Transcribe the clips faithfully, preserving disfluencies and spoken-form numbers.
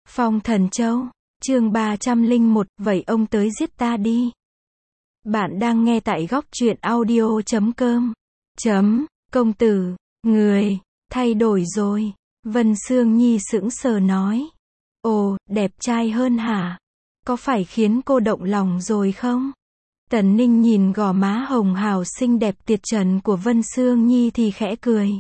Phong Thần Châu, chương ba trăm lẻ một, vậy ông tới giết ta đi. Bạn đang nghe tại góc truyện audio chấm com. Chấm, công tử, người, thay đổi rồi. Vân Sương Nhi sững sờ nói. Ồ, đẹp trai hơn hả? Có phải khiến cô động lòng rồi không? Tần Ninh nhìn gò má hồng hào xinh đẹp tuyệt trần của Vân Sương Nhi thì khẽ cười.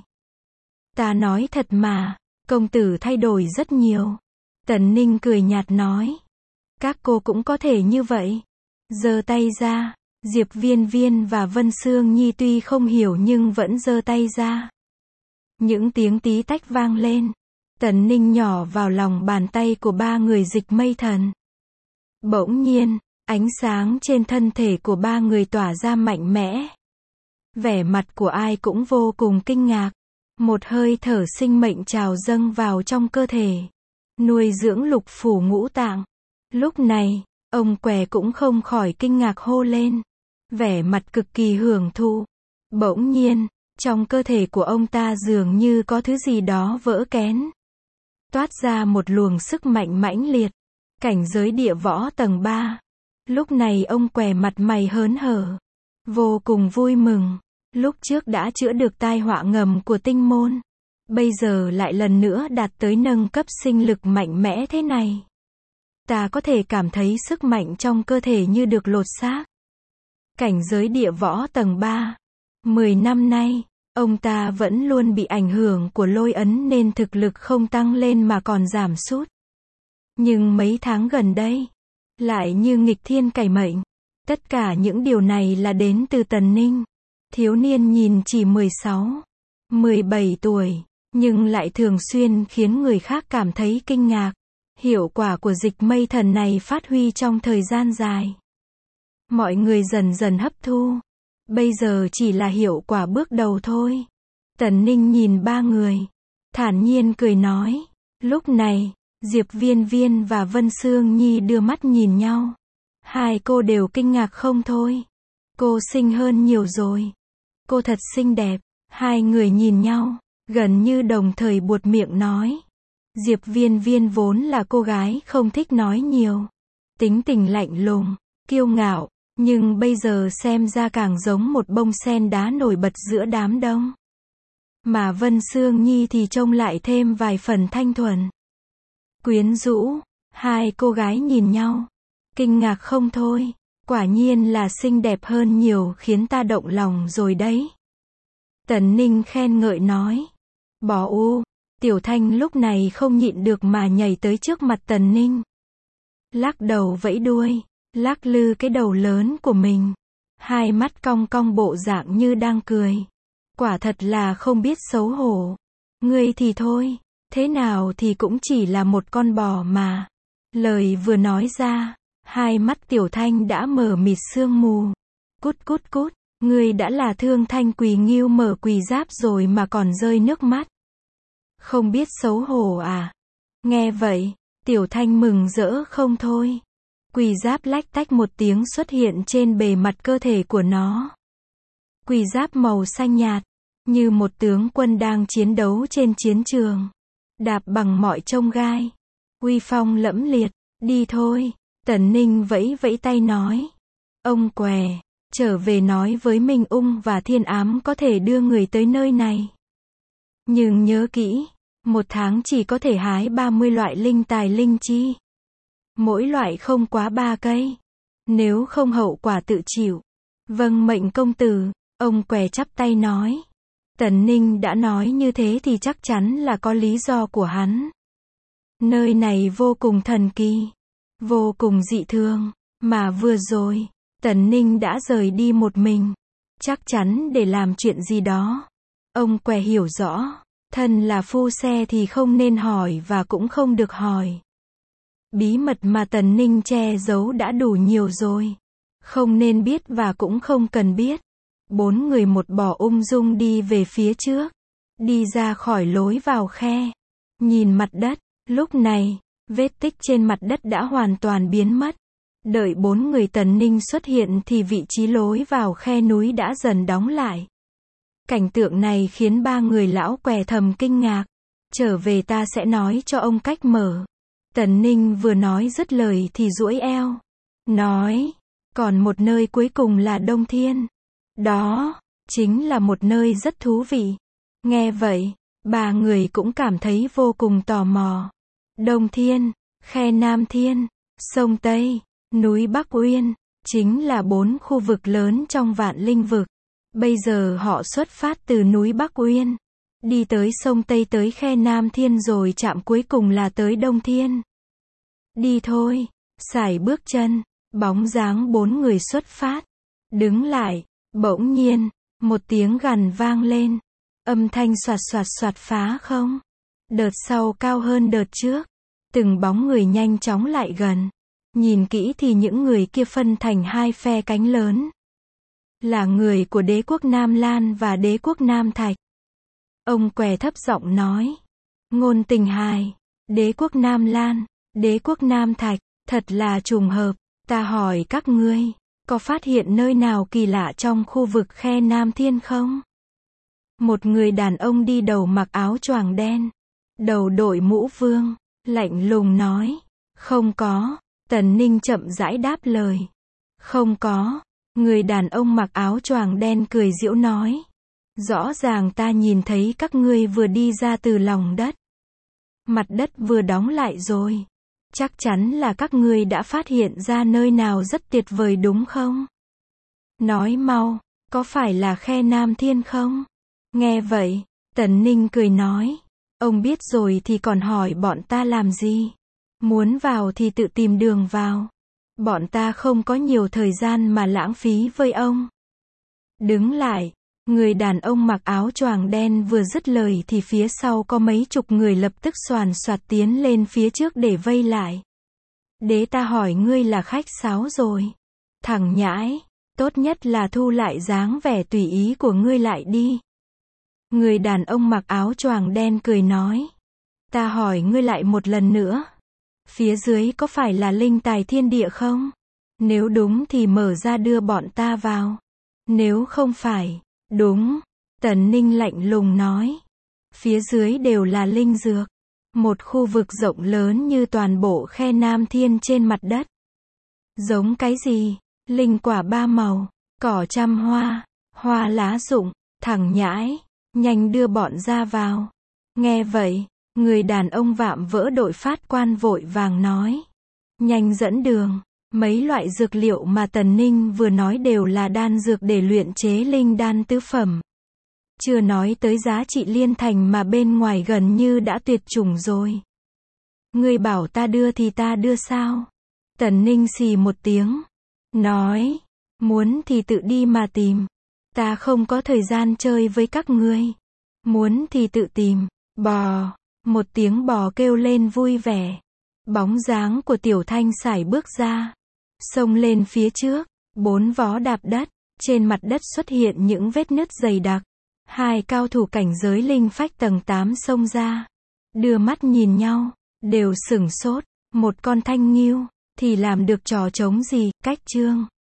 Ta nói thật mà, công tử thay đổi rất nhiều. Tần Ninh cười nhạt nói. Các cô cũng có thể như vậy. Giơ tay ra, Diệp Viên Viên và Vân Sương Nhi tuy không hiểu nhưng vẫn giơ tay ra. Những tiếng tí tách vang lên. Tần Ninh nhỏ vào lòng bàn tay của ba người Dịch Mây Thần. Bỗng nhiên, ánh sáng trên thân thể của ba người tỏa ra mạnh mẽ. Vẻ mặt của ai cũng vô cùng kinh ngạc. Một hơi thở sinh mệnh trào dâng vào trong cơ thể, nuôi dưỡng lục phủ ngũ tạng. Lúc này, ông Què cũng không khỏi kinh ngạc hô lên. Vẻ mặt cực kỳ hưởng thụ. Bỗng nhiên, trong cơ thể của ông ta dường như có thứ gì đó vỡ kén. Toát ra một luồng sức mạnh mãnh liệt. Cảnh giới địa võ tầng ba. Lúc này ông Què mặt mày hớn hở. Vô cùng vui mừng. Lúc trước đã chữa được tai họa ngầm của tinh môn. Bây giờ lại lần nữa đạt tới nâng cấp sinh lực mạnh mẽ thế này. Ta có thể cảm thấy sức mạnh trong cơ thể như được lột xác. Cảnh giới địa võ tầng ba. Mười năm nay, ông ta vẫn luôn bị ảnh hưởng của lôi ấn nên thực lực không tăng lên mà còn giảm sút. Nhưng mấy tháng gần đây, lại như nghịch thiên cải mệnh. Tất cả những điều này là đến từ Tần Ninh. Thiếu niên nhìn chỉ mười sáu, mười bảy tuổi, nhưng lại thường xuyên khiến người khác cảm thấy kinh ngạc. Hiệu quả của Dịch Mây Thần này phát huy trong thời gian dài. Mọi người dần dần hấp thu. Bây giờ chỉ là hiệu quả bước đầu thôi. Tần Ninh nhìn ba người, thản nhiên cười nói. Lúc này, Diệp Viên Viên và Vân Sương Nhi đưa mắt nhìn nhau. Hai cô đều kinh ngạc không thôi. Cô xinh hơn nhiều rồi. Cô thật xinh đẹp. Hai người nhìn nhau, gần như đồng thời buột miệng nói. Diệp Viên Viên vốn là cô gái không thích nói nhiều. Tính tình lạnh lùng, kiêu ngạo, nhưng bây giờ xem ra càng giống một bông sen đá nổi bật giữa đám đông. Mà Vân Sương Nhi thì trông lại thêm vài phần thanh thuần, quyến rũ. Hai cô gái nhìn nhau, kinh ngạc không thôi. Quả nhiên là xinh đẹp hơn nhiều, khiến ta động lòng rồi đấy. Tần Ninh khen ngợi nói. Bỏ u. Tiểu Thanh lúc này không nhịn được mà nhảy tới trước mặt Tần Ninh. Lắc đầu vẫy đuôi, lắc lư cái đầu lớn của mình. Hai mắt cong cong bộ dạng như đang cười. Quả thật là không biết xấu hổ. Ngươi thì thôi, thế nào thì cũng chỉ là một con bò mà. Lời vừa nói ra, hai mắt Tiểu Thanh đã mờ mịt sương mù. Cút cút cút, ngươi đã là Thương Thanh Quỳ Ngưu mở quỳ giáp rồi mà còn rơi nước mắt. Không biết xấu hổ à? Nghe vậy, Tiểu Thanh mừng rỡ không thôi. Quỳ giáp lách tách một tiếng xuất hiện trên bề mặt cơ thể của nó. Quỳ giáp màu xanh nhạt, như một tướng quân đang chiến đấu trên chiến trường. Đạp bằng mọi chông gai. Uy phong lẫm liệt, đi thôi. Tần Ninh vẫy vẫy tay nói. Ông Què, trở về nói với Minh Ung và Thiên Ám có thể đưa người tới nơi này. Nhưng nhớ kỹ, một tháng chỉ có thể hái ba mươi loại linh tài linh chi. Mỗi loại không quá ba cây. Nếu không hậu quả tự chịu. Vâng mệnh công tử, ông Què chắp tay nói. Tần Ninh đã nói như thế thì chắc chắn là có lý do của hắn. Nơi này vô cùng thần kỳ, vô cùng dị thường, mà vừa rồi, Tần Ninh đã rời đi một mình. Chắc chắn để làm chuyện gì đó. Ông Què hiểu rõ, thân là phu xe thì không nên hỏi và cũng không được hỏi. Bí mật mà Tần Ninh che giấu đã đủ nhiều rồi. Không nên biết và cũng không cần biết. Bốn người một bò ung dung đi về phía trước. Đi ra khỏi lối vào khe. Nhìn mặt đất, lúc này, vết tích trên mặt đất đã hoàn toàn biến mất. Đợi bốn người Tần Ninh xuất hiện thì vị trí lối vào khe núi đã dần đóng lại. Cảnh tượng này khiến ba người lão Què thầm kinh ngạc. Trở về ta sẽ nói cho ông cách mở. Tần Ninh vừa nói dứt lời thì duỗi eo. Nói, còn một nơi cuối cùng là Đông Thiên. Đó, chính là một nơi rất thú vị. Nghe vậy, ba người cũng cảm thấy vô cùng tò mò. Đông Thiên, Khe Nam Thiên, Sông Tây, núi Bắc Uyên, chính là bốn khu vực lớn trong Vạn Linh vực. Bây giờ họ xuất phát từ núi Bắc Uyên, đi tới sông Tây tới Khe Nam Thiên rồi chạm cuối cùng là tới Đông Thiên. Đi thôi, sải bước chân, bóng dáng bốn người xuất phát. Đứng lại, bỗng nhiên, một tiếng gằn vang lên. Âm thanh soạt soạt soạt phá không. Đợt sau cao hơn đợt trước. Từng bóng người nhanh chóng lại gần. Nhìn kỹ thì những người kia phân thành hai phe cánh lớn. Là người của đế quốc Nam Lan và đế quốc Nam Thạch. Ông què thấp giọng nói. Ngôn Tình Hài, đế quốc Nam Lan, đế quốc Nam Thạch, thật là trùng hợp. Ta hỏi các ngươi, có phát hiện nơi nào kỳ lạ trong khu vực Khe Nam Thiên không? Một người đàn ông đi đầu mặc áo choàng đen, đầu đội mũ vương, lạnh lùng nói. Không có. Tần Ninh chậm rãi đáp lời. Không có. Người đàn ông mặc áo choàng đen cười giễu nói. Rõ ràng ta nhìn thấy các ngươi vừa đi ra từ lòng đất. Mặt đất vừa đóng lại rồi. Chắc chắn là các ngươi đã phát hiện ra nơi nào rất tuyệt vời đúng không? Nói mau, có phải là Khe Nam Thiên không? Nghe vậy, Tần Ninh cười nói. Ông biết rồi thì còn hỏi bọn ta làm gì? Muốn vào thì tự tìm đường vào. Bọn ta không có nhiều thời gian mà lãng phí với ông. Đứng lại, người đàn ông mặc áo choàng đen vừa dứt lời thì phía sau có mấy chục người lập tức xoàn xoạt tiến lên phía trước để vây lại. Đế ta hỏi ngươi là khách sáo rồi. Thằng nhãi, tốt nhất là thu lại dáng vẻ tùy ý của ngươi lại đi. Người đàn ông mặc áo choàng đen cười nói. Ta hỏi ngươi lại một lần nữa. Phía dưới có phải là linh tài thiên địa không? Nếu đúng thì mở ra đưa bọn ta vào. Nếu không phải, đúng. Tần Ninh lạnh lùng nói. Phía dưới đều là linh dược. Một khu vực rộng lớn như toàn bộ Khe Nam Thiên trên mặt đất. Giống cái gì? Linh quả ba màu, cỏ trăm hoa, hoa lá rụng. Thằng nhãi, nhanh đưa bọn ra vào. Nghe vậy, người đàn ông vạm vỡ đội phát quan vội vàng nói. Nhanh dẫn đường. Mấy loại dược liệu mà Tần Ninh vừa nói đều là đan dược để luyện chế linh đan tứ phẩm. Chưa nói tới giá trị liên thành mà bên ngoài gần như đã tuyệt chủng rồi. Ngươi bảo ta đưa thì ta đưa sao? Tần Ninh xì một tiếng. Nói. Muốn thì tự đi mà tìm. Ta không có thời gian chơi với các ngươi. Muốn thì tự tìm. Bò. Một tiếng bò kêu lên vui vẻ. Bóng dáng của Tiểu Thanh sải bước ra. Xông lên phía trước. Bốn vó đạp đất. Trên mặt đất xuất hiện những vết nứt dày đặc. Hai cao thủ cảnh giới linh phách tầng tám xông ra. Đưa mắt nhìn nhau. Đều sửng sốt. Một con thanh nghiêu. Thì làm được trò trống gì. Cách chương.